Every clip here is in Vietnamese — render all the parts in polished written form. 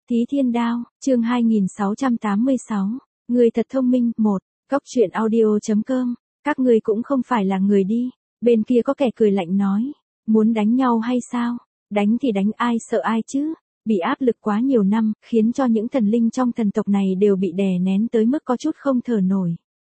Tí Thiên Đao, chương 2686. Người thật thông minh, 1. Góc truyện audio.com. Các ngươi cũng không phải là người đi. Bên kia có kẻ cười lạnh nói. Muốn đánh nhau hay sao? Đánh thì đánh, ai sợ ai chứ? Bị áp lực quá nhiều năm, khiến cho những thần linh trong thần tộc này đều bị đè nén tới mức có chút không thở nổi.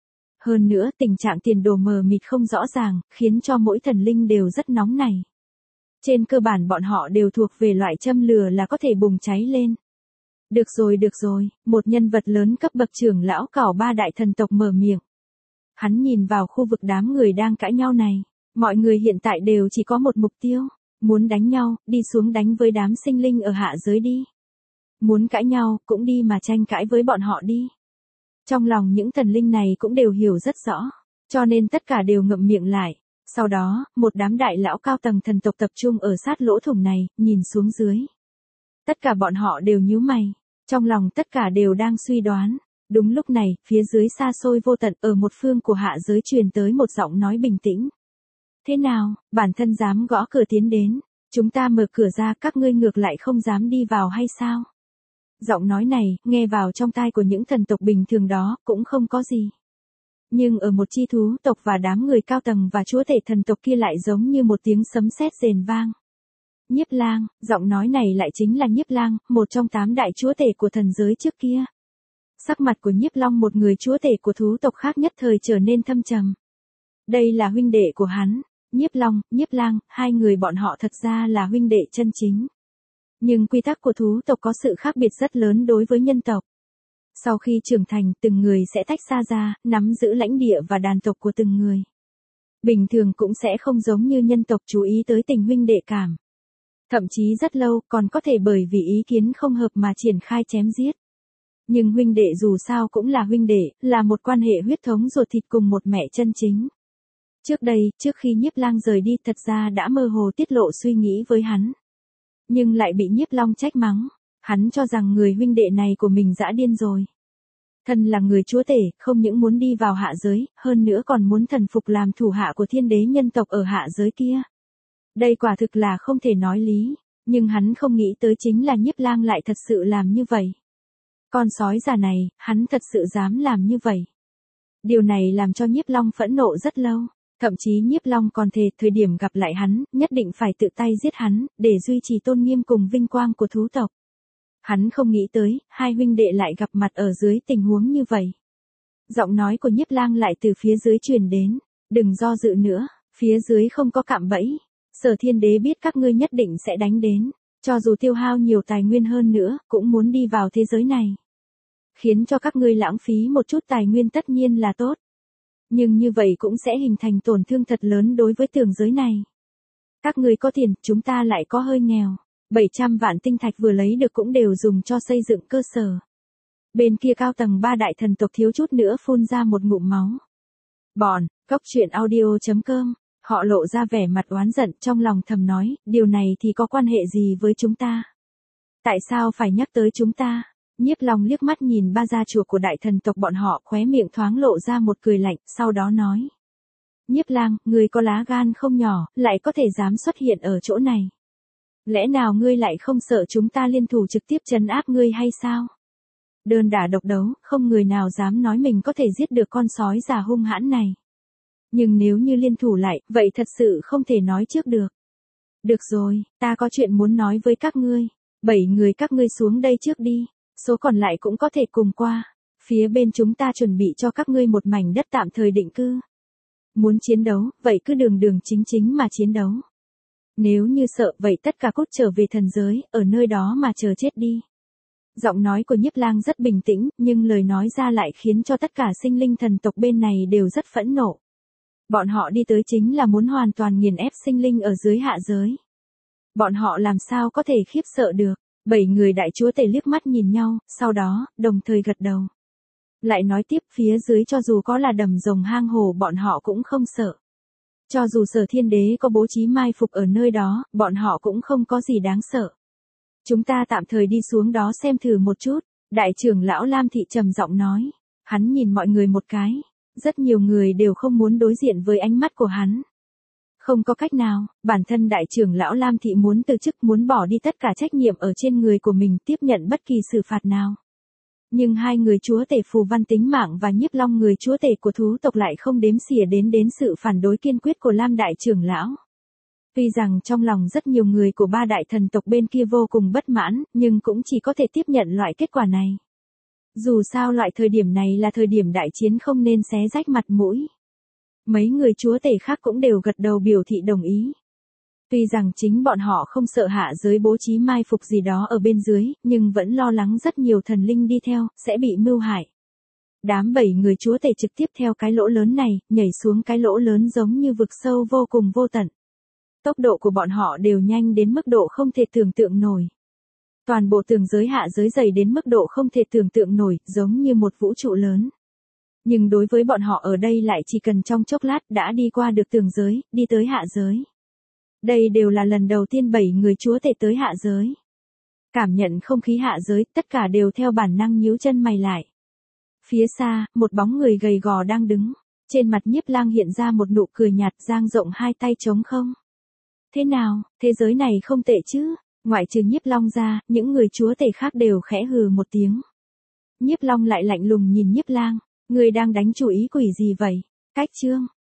Hơn nữa, tình trạng tiền đồ mờ mịt không rõ ràng, khiến cho mỗi thần linh đều rất nóng này. Trên cơ bản bọn họ đều thuộc về loại châm lửa là có thể bùng cháy lên. Được rồi, một nhân vật lớn cấp bậc trưởng lão cảo ba đại thần tộc mở miệng. Hắn nhìn vào khu vực đám người đang cãi nhau này, mọi người hiện tại đều chỉ có một mục tiêu, muốn đánh nhau, đi xuống đánh với đám sinh linh ở hạ giới đi. Muốn cãi nhau, cũng đi mà tranh cãi với bọn họ đi. Trong lòng những thần linh này cũng đều hiểu rất rõ, cho nên tất cả đều ngậm miệng lại. Sau đó, một đám đại lão cao tầng thần tộc tập trung ở sát lỗ thủng này, nhìn xuống dưới. Tất cả bọn họ đều nhíu mày, trong lòng tất cả đều đang suy đoán. Đúng lúc này, phía dưới xa xôi vô tận ở một phương của hạ giới truyền tới một giọng nói bình tĩnh. Thế nào, bản thân dám gõ cửa tiến đến, chúng ta mở cửa ra, các ngươi ngược lại không dám đi vào hay sao? Giọng nói này, nghe vào trong tai của những thần tộc bình thường đó, cũng không có gì. Nhưng ở một chi thú tộc và đám người cao tầng và chúa tể thần tộc kia lại giống như một tiếng sấm sét rền vang. Nhiếp Lang, giọng nói này lại chính là Nhiếp Lang, một trong 8 đại chúa tể của thần giới trước kia. Sắc mặt của Nhiếp Long, một người chúa tể của thú tộc khác, nhất thời trở nên thâm trầm. Đây là huynh đệ của hắn, Nhiếp Long, Nhiếp Lang, hai người bọn họ thật ra là huynh đệ chân chính. Nhưng quy tắc của thú tộc có sự khác biệt rất lớn đối với nhân tộc. Sau khi trưởng thành, từng người sẽ tách xa ra, nắm giữ lãnh địa và đàn tộc của từng người. Bình thường cũng sẽ không giống như nhân tộc chú ý tới tình huynh đệ cảm. Thậm chí rất lâu còn có thể bởi vì ý kiến không hợp mà triển khai chém giết. Nhưng huynh đệ dù sao cũng là huynh đệ, là một quan hệ huyết thống ruột thịt cùng một mẹ chân chính. Trước đây, trước khi Nhiếp Lang rời đi, thật ra đã mơ hồ tiết lộ suy nghĩ với hắn. Nhưng lại bị Nhiếp Long trách mắng. Hắn cho rằng người huynh đệ này của mình dã điên rồi. Thân là người chúa tể, không những muốn đi vào hạ giới, hơn nữa còn muốn thần phục làm thủ hạ của thiên đế nhân tộc ở hạ giới kia. Đây quả thực là không thể nói lý, nhưng hắn không nghĩ tới chính là Nhiếp Lang lại thật sự làm như vậy. Con sói già này, hắn thật sự dám làm như vậy. Điều này làm cho Nhiếp Long phẫn nộ rất lâu, thậm chí Nhiếp Long còn thề thời điểm gặp lại hắn, nhất định phải tự tay giết hắn, để duy trì tôn nghiêm cùng vinh quang của thú tộc. Hắn không nghĩ tới, hai huynh đệ lại gặp mặt ở dưới tình huống như vậy. Giọng nói của Nhiếp Lang lại từ phía dưới truyền đến, đừng do dự nữa, phía dưới không có cạm bẫy. Sở Thiên Đế biết các ngươi nhất định sẽ đánh đến, cho dù tiêu hao nhiều tài nguyên hơn nữa, cũng muốn đi vào thế giới này. Khiến cho các ngươi lãng phí một chút tài nguyên tất nhiên là tốt. Nhưng như vậy cũng sẽ hình thành tổn thương thật lớn đối với tường giới này. Các ngươi có tiền, chúng ta lại có hơi nghèo. 700 vạn tinh thạch vừa lấy được cũng đều dùng cho xây dựng cơ sở. Bên kia cao tầng 3 đại thần tộc thiếu chút nữa phun ra một ngụm máu. Bọn, góc truyện audio.com, họ lộ ra vẻ mặt oán giận, trong lòng thầm nói, điều này thì có quan hệ gì với chúng ta? Tại sao phải nhắc tới chúng ta? Nhiếp Long liếc mắt nhìn ba gia chủ của đại thần tộc bọn họ, khóe miệng thoáng lộ ra một cười lạnh, sau đó nói. Nhiếp Lang, ngươi có lá gan không nhỏ, lại có thể dám xuất hiện ở chỗ này. Lẽ nào ngươi lại không sợ chúng ta liên thủ trực tiếp trấn áp ngươi hay sao? Đơn đả độc đấu, không người nào dám nói mình có thể giết được con sói già hung hãn này. Nhưng nếu như liên thủ lại, vậy thật sự không thể nói trước được. Được rồi, ta có chuyện muốn nói với các ngươi. 7 người các ngươi xuống đây trước đi, số còn lại cũng có thể cùng qua. Phía bên chúng ta chuẩn bị cho các ngươi một mảnh đất tạm thời định cư. Muốn chiến đấu, vậy cứ đường chính chính mà chiến đấu. Nếu như sợ, vậy tất cả cút trở về thần giới, ở nơi đó mà chờ chết đi. Giọng nói của Nhiếp Lang rất bình tĩnh, nhưng lời nói ra lại khiến cho tất cả sinh linh thần tộc bên này đều rất phẫn nộ. Bọn họ đi tới chính là muốn hoàn toàn nghiền ép sinh linh ở dưới hạ giới. Bọn họ làm sao có thể khiếp sợ được? 7 người đại chúa tể liếc mắt nhìn nhau, sau đó, đồng thời gật đầu. Lại nói tiếp, phía dưới cho dù có là đầm rồng hang hồ bọn họ cũng không sợ. Cho dù Sở Thiên Đế có bố trí mai phục ở nơi đó, bọn họ cũng không có gì đáng sợ. Chúng ta tạm thời đi xuống đó xem thử một chút, đại trưởng lão Lam Thị trầm giọng nói. Hắn nhìn mọi người một cái, rất nhiều người đều không muốn đối diện với ánh mắt của hắn. Không có cách nào, bản thân đại trưởng lão Lam Thị muốn từ chức, muốn bỏ đi tất cả trách nhiệm ở trên người của mình, tiếp nhận bất kỳ xử phạt nào. Nhưng hai người chúa tể Phù Văn tính mạng và Nhiếp Long người chúa tể của thú tộc lại không đếm xỉa đến sự phản đối kiên quyết của Lam đại trưởng lão. Tuy rằng trong lòng rất nhiều người của ba đại thần tộc bên kia vô cùng bất mãn, nhưng cũng chỉ có thể tiếp nhận loại kết quả này. Dù sao loại thời điểm này là thời điểm đại chiến, không nên xé rách mặt mũi. Mấy người chúa tể khác cũng đều gật đầu biểu thị đồng ý. Tuy rằng chính bọn họ không sợ hạ giới bố trí mai phục gì đó ở bên dưới, nhưng vẫn lo lắng rất nhiều thần linh đi theo, sẽ bị mưu hại. Đám 7 người chúa tể trực tiếp theo cái lỗ lớn này, nhảy xuống cái lỗ lớn giống như vực sâu vô cùng vô tận. Tốc độ của bọn họ đều nhanh đến mức độ không thể tưởng tượng nổi. Toàn bộ tường giới hạ giới dày đến mức độ không thể tưởng tượng nổi, giống như một vũ trụ lớn. Nhưng đối với bọn họ ở đây lại chỉ cần trong chốc lát đã đi qua được tường giới, đi tới hạ giới. Đây đều là lần đầu tiên 7 người chúa tể tới hạ giới. Cảm nhận không khí hạ giới, tất cả đều theo bản năng nhíu chân mày lại. Phía xa, một bóng người gầy gò đang đứng. Trên mặt Nhiếp Lang hiện ra một nụ cười nhạt, dang rộng hai tay trống không. Thế nào, thế giới này không tệ chứ? Ngoại trừ Nhiếp Long ra, những người chúa tể khác đều khẽ hừ một tiếng. Nhiếp Long lại lạnh lùng nhìn Nhiếp Lang. Người đang đánh chủ ý quỷ gì vậy? Cách chương.